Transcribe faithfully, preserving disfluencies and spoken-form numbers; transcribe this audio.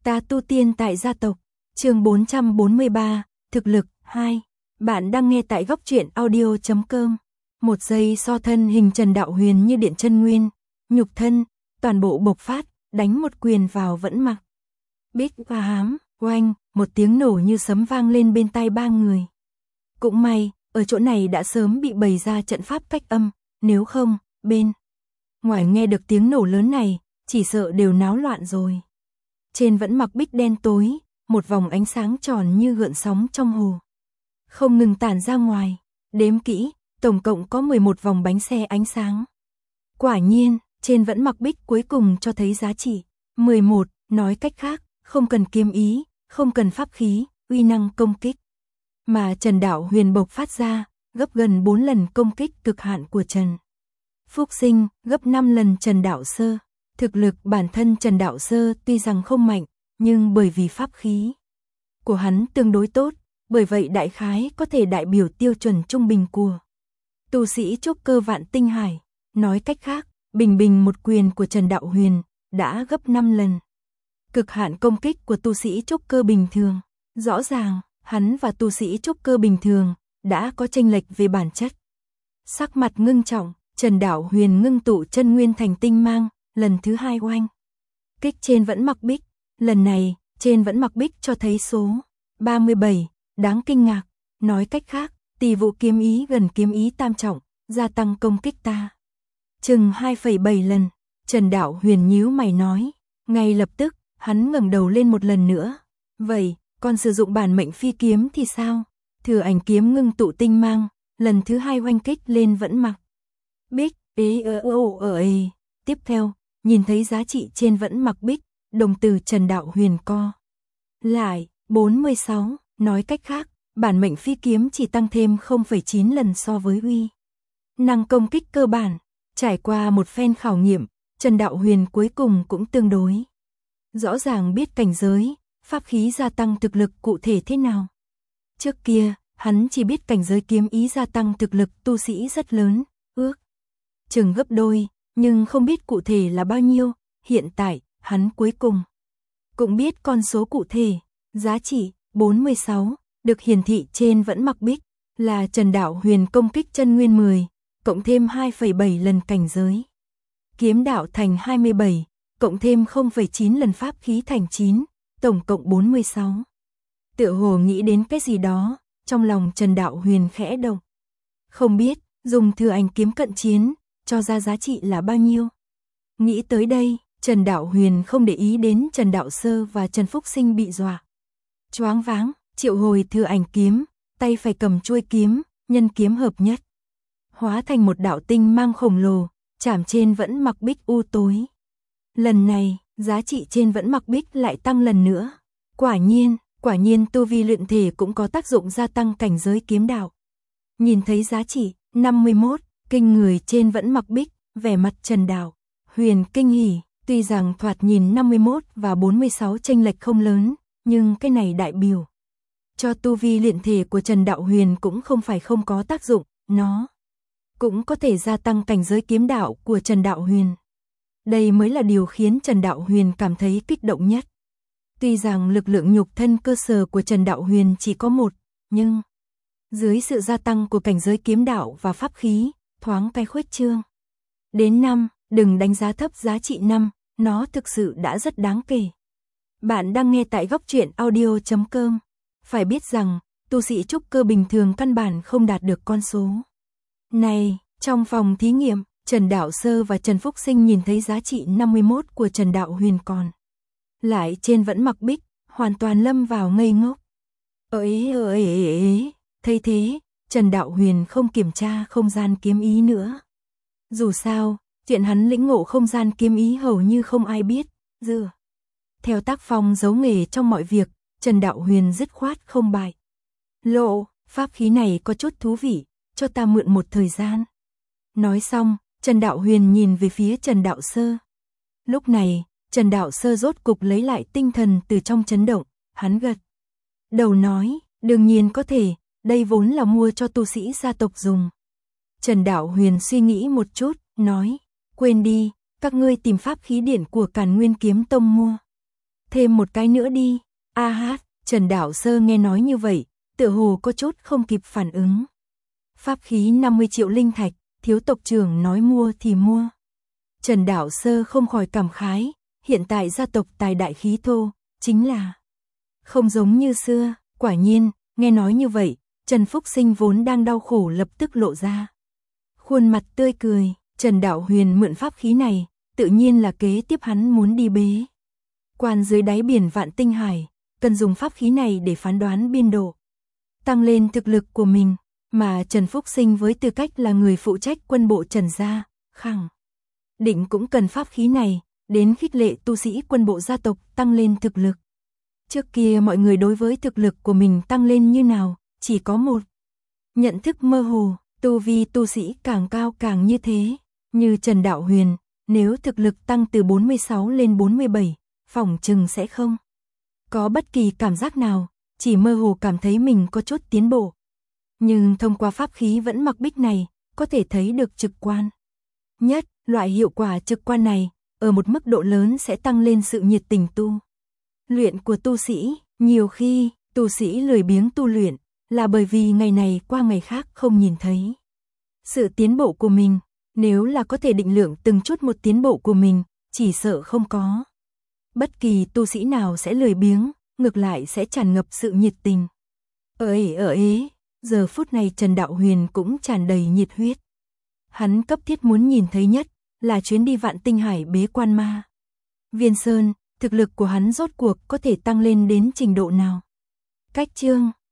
Ta tu tiên tại gia tộc, chương bốn trăm bốn mươi ba, thực lực hai. Bạn đang nghe tại góc truyện audio chấm com. Một giây so thân hình Trần Đạo Huyền như điện chân nguyên, nhục thân, toàn bộ bộc phát, đánh một quyền vào vẫn mặc. Bích và hám, oanh, một tiếng nổ như sấm vang lên bên tai ba người. Cũng may, ở chỗ này đã sớm bị bày ra trận pháp cách âm, nếu không, bên ngoài nghe được tiếng nổ lớn này, chỉ sợ đều náo loạn rồi. Trên vẫn mặc bích đen tối, một vòng ánh sáng tròn như gợn sóng trong hồ. Không ngừng tản ra ngoài, đếm kỹ, tổng cộng có mười một vòng bánh xe ánh sáng. Quả nhiên, trên vẫn mặc bích cuối cùng cho thấy giá trị. mười một, nói cách khác, không cần kiếm ý, không cần pháp khí, uy năng công kích. Mà Trần Đạo Huyền bộc phát ra, gấp gần bốn lần công kích cực hạn của Trần Phúc Sinh, gấp năm lần Trần Đạo Sơ. Thực lực bản thân Trần Đạo Sơ tuy rằng không mạnh, nhưng bởi vì pháp khí của hắn tương đối tốt, bởi vậy đại khái có thể đại biểu tiêu chuẩn trung bình của tu sĩ trúc cơ vạn tinh hải. Nói cách khác, bình bình một quyền của Trần Đạo Huyền đã gấp năm lần cực hạn công kích của tu sĩ trúc cơ bình thường. Rõ ràng, hắn và tu sĩ trúc cơ bình thường đã có chênh lệch về bản chất. Sắc mặt ngưng trọng, Trần Đạo Huyền ngưng tụ chân nguyên thành tinh mang, lần thứ hai oanh kích trên vẫn mặc bích. Lần này, trên vẫn mặc bích cho thấy số ba mươi bảy, đáng kinh ngạc. Nói cách khác, tỷ vụ kiếm ý gần kiếm ý tam trọng, gia tăng công kích ta chừng hai phẩy bảy lần. Trần Đạo Huyền nhíu mày nói, ngay lập tức, hắn ngẩng đầu lên một lần nữa. Vậy, còn sử dụng bản mệnh phi kiếm thì sao? Thừa ảnh kiếm ngưng tụ tinh mang, lần thứ hai oanh kích lên vẫn mặc bích. Ế ơ ơ ơ ê. Tiếp theo, nhìn thấy giá trị trên vẫn mặc bích, đồng từ Trần Đạo Huyền co lại, bốn mươi sáu, nói cách khác, bản mệnh phi kiếm chỉ tăng thêm không phẩy chín lần so với uy năng công kích cơ bản. Trải qua một phen khảo nghiệm, Trần Đạo Huyền cuối cùng cũng tương đối rõ ràng biết cảnh giới, pháp khí gia tăng thực lực cụ thể thế nào. Trước kia, hắn chỉ biết cảnh giới kiếm ý gia tăng thực lực tu sĩ rất lớn, ước chừng gấp đôi, nhưng không biết cụ thể là bao nhiêu. Hiện tại, hắn cuối cùng cũng biết con số cụ thể. Giá trị bốn mươi sáu được hiển thị trên vẫn mặc bích là Trần Đạo Huyền công kích chân nguyên mười, cộng thêm hai phẩy bảy lần cảnh giới kiếm đạo thành hai mươi bảy, cộng thêm không phẩy chín lần pháp khí thành chín, tổng cộng bốn mươi sáu. Tựa hồ nghĩ đến cái gì đó, trong lòng Trần Đạo Huyền khẽ động. Không biết, dùng thừa ảnh kiếm cận chiến, cho ra giá trị là bao nhiêu. Nghĩ tới đây, Trần Đạo Huyền không để ý đến Trần Đạo Sơ và Trần Phúc Sinh bị dọa choáng váng, triệu hồi thừa ảnh kiếm, tay phải cầm chuôi kiếm, nhân kiếm hợp nhất, hóa thành một đạo tinh mang khổng lồ, chạm trên vẫn mặc bích u tối. Lần này, giá trị trên vẫn mặc bích lại tăng lần nữa. Quả nhiên, quả nhiên tu vi luyện thể cũng có tác dụng gia tăng cảnh giới kiếm đạo. Nhìn thấy giá trị năm mươi mốt, kinh người trên vẫn mặc bích, vẻ mặt Trần Đạo Huyền kinh hỉ. Tuy rằng thoạt nhìn năm mươi mốt và bốn mươi sáu chênh lệch không lớn, nhưng cái này đại biểu cho tu vi luyện thể của Trần Đạo Huyền cũng không phải không có tác dụng, nó cũng có thể gia tăng cảnh giới kiếm đạo của Trần Đạo Huyền. Đây mới là điều khiến Trần Đạo Huyền cảm thấy kích động nhất. Tuy rằng lực lượng nhục thân cơ sở của Trần Đạo Huyền chỉ có một, nhưng dưới sự gia tăng của cảnh giới kiếm đạo và pháp khí, thoáng cái khuếch trương đến năm, đừng đánh giá thấp giá trị năm, nó thực sự đã rất đáng kể. Bạn đang nghe tại góc truyện audio chấm com. Phải biết rằng, tu sĩ trúc cơ bình thường căn bản không đạt được con số này. Trong phòng thí nghiệm, Trần Đạo Sơ và Trần Phúc Sinh nhìn thấy giá trị năm mươi mốt của Trần Đạo Huyền còn lại trên vẫn mặc bích, hoàn toàn lâm vào ngây ngốc. Ơi ơi ơi ơi, thấy thế, Trần Đạo Huyền không kiểm tra không gian kiếm ý nữa. Dù sao, chuyện hắn lĩnh ngộ không gian kiếm ý hầu như không ai biết. Dựa theo tác phong giấu nghề trong mọi việc, Trần Đạo Huyền dứt khoát không bại lộ. Pháp khí này có chút thú vị, cho ta mượn một thời gian. Nói xong, Trần Đạo Huyền nhìn về phía Trần Đạo Sơ. Lúc này, Trần Đạo Sơ rốt cục lấy lại tinh thần từ trong chấn động, hắn gật đầu nói, đương nhiên có thể, đây vốn là mua cho tu sĩ gia tộc dùng. Trần Đạo Huyền suy nghĩ một chút, nói, quên đi, các ngươi tìm pháp khí điển của Càn Nguyên Kiếm Tông mua. Thêm một cái nữa đi. A hát, Trần Đạo Sơ nghe nói như vậy, tựa hồ có chút không kịp phản ứng. Pháp khí năm mươi triệu linh thạch, thiếu tộc trưởng nói mua thì mua. Trần Đạo Sơ không khỏi cảm khái, hiện tại gia tộc tài đại khí thô, chính là không giống như xưa. Quả nhiên, nghe nói như vậy, Trần Phúc Sinh vốn đang đau khổ lập tức lộ ra khuôn mặt tươi cười. Trần Đạo Huyền mượn pháp khí này, tự nhiên là kế tiếp hắn muốn đi bế quan dưới đáy biển Vạn Tinh Hải, cần dùng pháp khí này để phán đoán biên độ, tăng lên thực lực của mình, mà Trần Phúc Sinh với tư cách là người phụ trách quân bộ Trần gia, khẳng định cũng cần pháp khí này, đến khích lệ tu sĩ quân bộ gia tộc tăng lên thực lực. Trước kia mọi người đối với thực lực của mình tăng lên như nào, chỉ có một nhận thức mơ hồ, tu vi tu sĩ càng cao càng như thế, như Trần Đạo Huyền, nếu thực lực tăng từ bốn mươi sáu lên bốn mươi bảy, phỏng chừng sẽ không có bất kỳ cảm giác nào, chỉ mơ hồ cảm thấy mình có chút tiến bộ. Nhưng thông qua pháp khí vẫn mặc bích này, có thể thấy được trực quan nhất, loại hiệu quả trực quan này, ở một mức độ lớn sẽ tăng lên sự nhiệt tình tu luyện của tu sĩ. Nhiều khi, tu sĩ lười biếng tu luyện, là bởi vì ngày này qua ngày khác không nhìn thấy sự tiến bộ của mình. Nếu là có thể định lượng từng chút một tiến bộ của mình, chỉ sợ không có bất kỳ tu sĩ nào sẽ lười biếng, ngược lại sẽ tràn ngập sự nhiệt tình. Ở ế ở ế, giờ phút này Trần Đạo Huyền cũng tràn đầy nhiệt huyết. Hắn cấp thiết muốn nhìn thấy nhất là chuyến đi Vạn Tinh Hải bế quan ma Viên Sơn, thực lực của hắn rốt cuộc có thể tăng lên đến trình độ nào. Cách chương